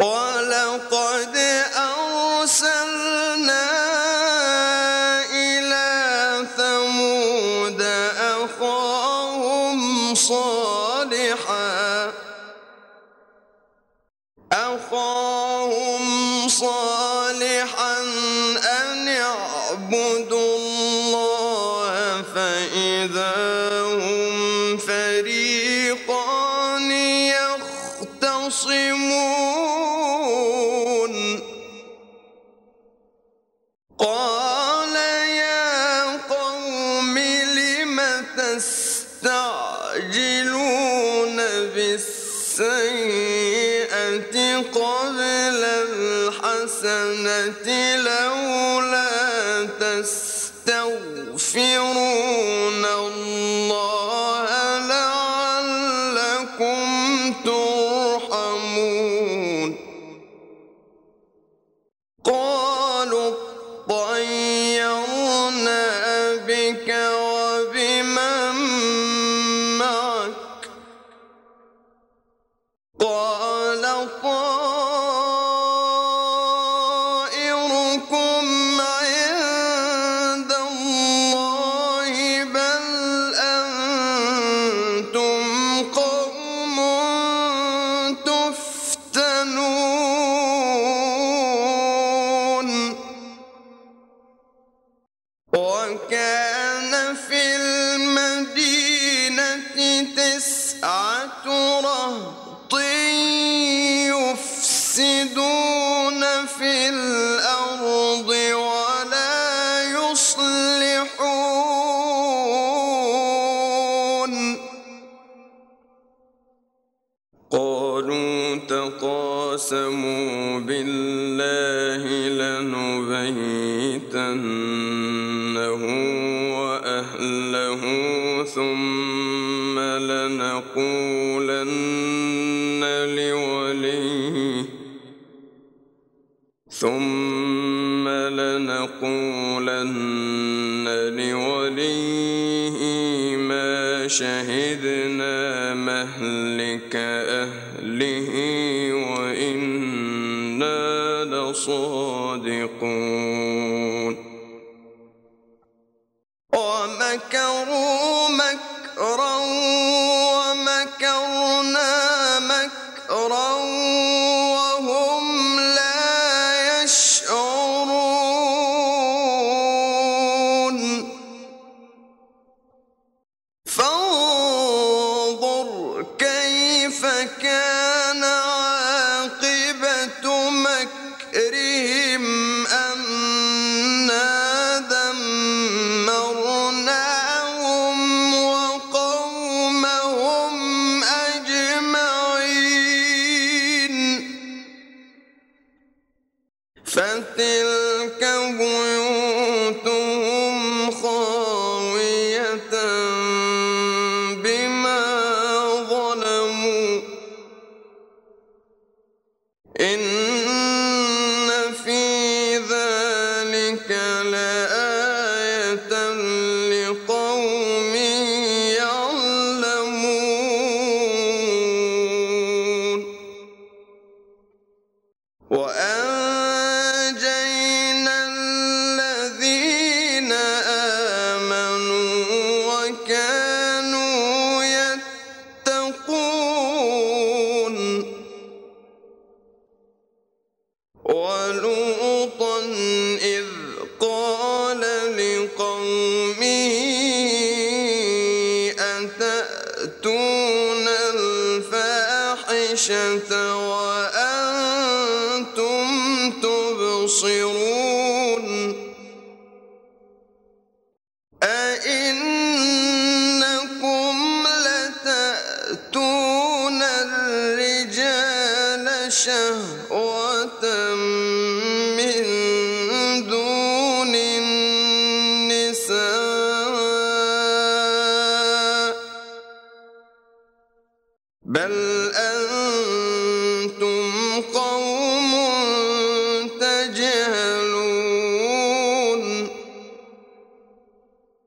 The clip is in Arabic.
ولقد أرسلنا إلى ثمود أخاهم صالحا أن اعبدوا الله فإذا هم فريقان يختصمون قال يا قوم لم تستعجلون بالسيئة قبل الحسنة لولا تستغفرون الله لعلكم ترحمون قالوا اطيرنا بك وبمن معك قال طائركم عند الله بل أنتم قوم تفتنون وكان في المدينة 9 رهط يفسدون في الأرض ولا يصلحون قالوا تقاسموا بالله لنبيتنه وأهله ثم لنقولن لوليه ما شهدنا مهلك أهله وإنا لصادقون ومكروا مكرا ومكرنا مكرا وهم لا يشعرون فانظر كيف كان عاقبة مكرهم أنا دمرناهم وقومهم أجمعين فتلك بيوتهم خاوية بما ظلموا إن في ذلك لآية لقوم يعلمون وأنجينا الذين آمنوا وكانوا يتقون ولوطا إذ قال لقومه أتأتون الفاحشة وأنتم تبصرون أئنكم لتأتون الرجال شهوة من دون النساء بل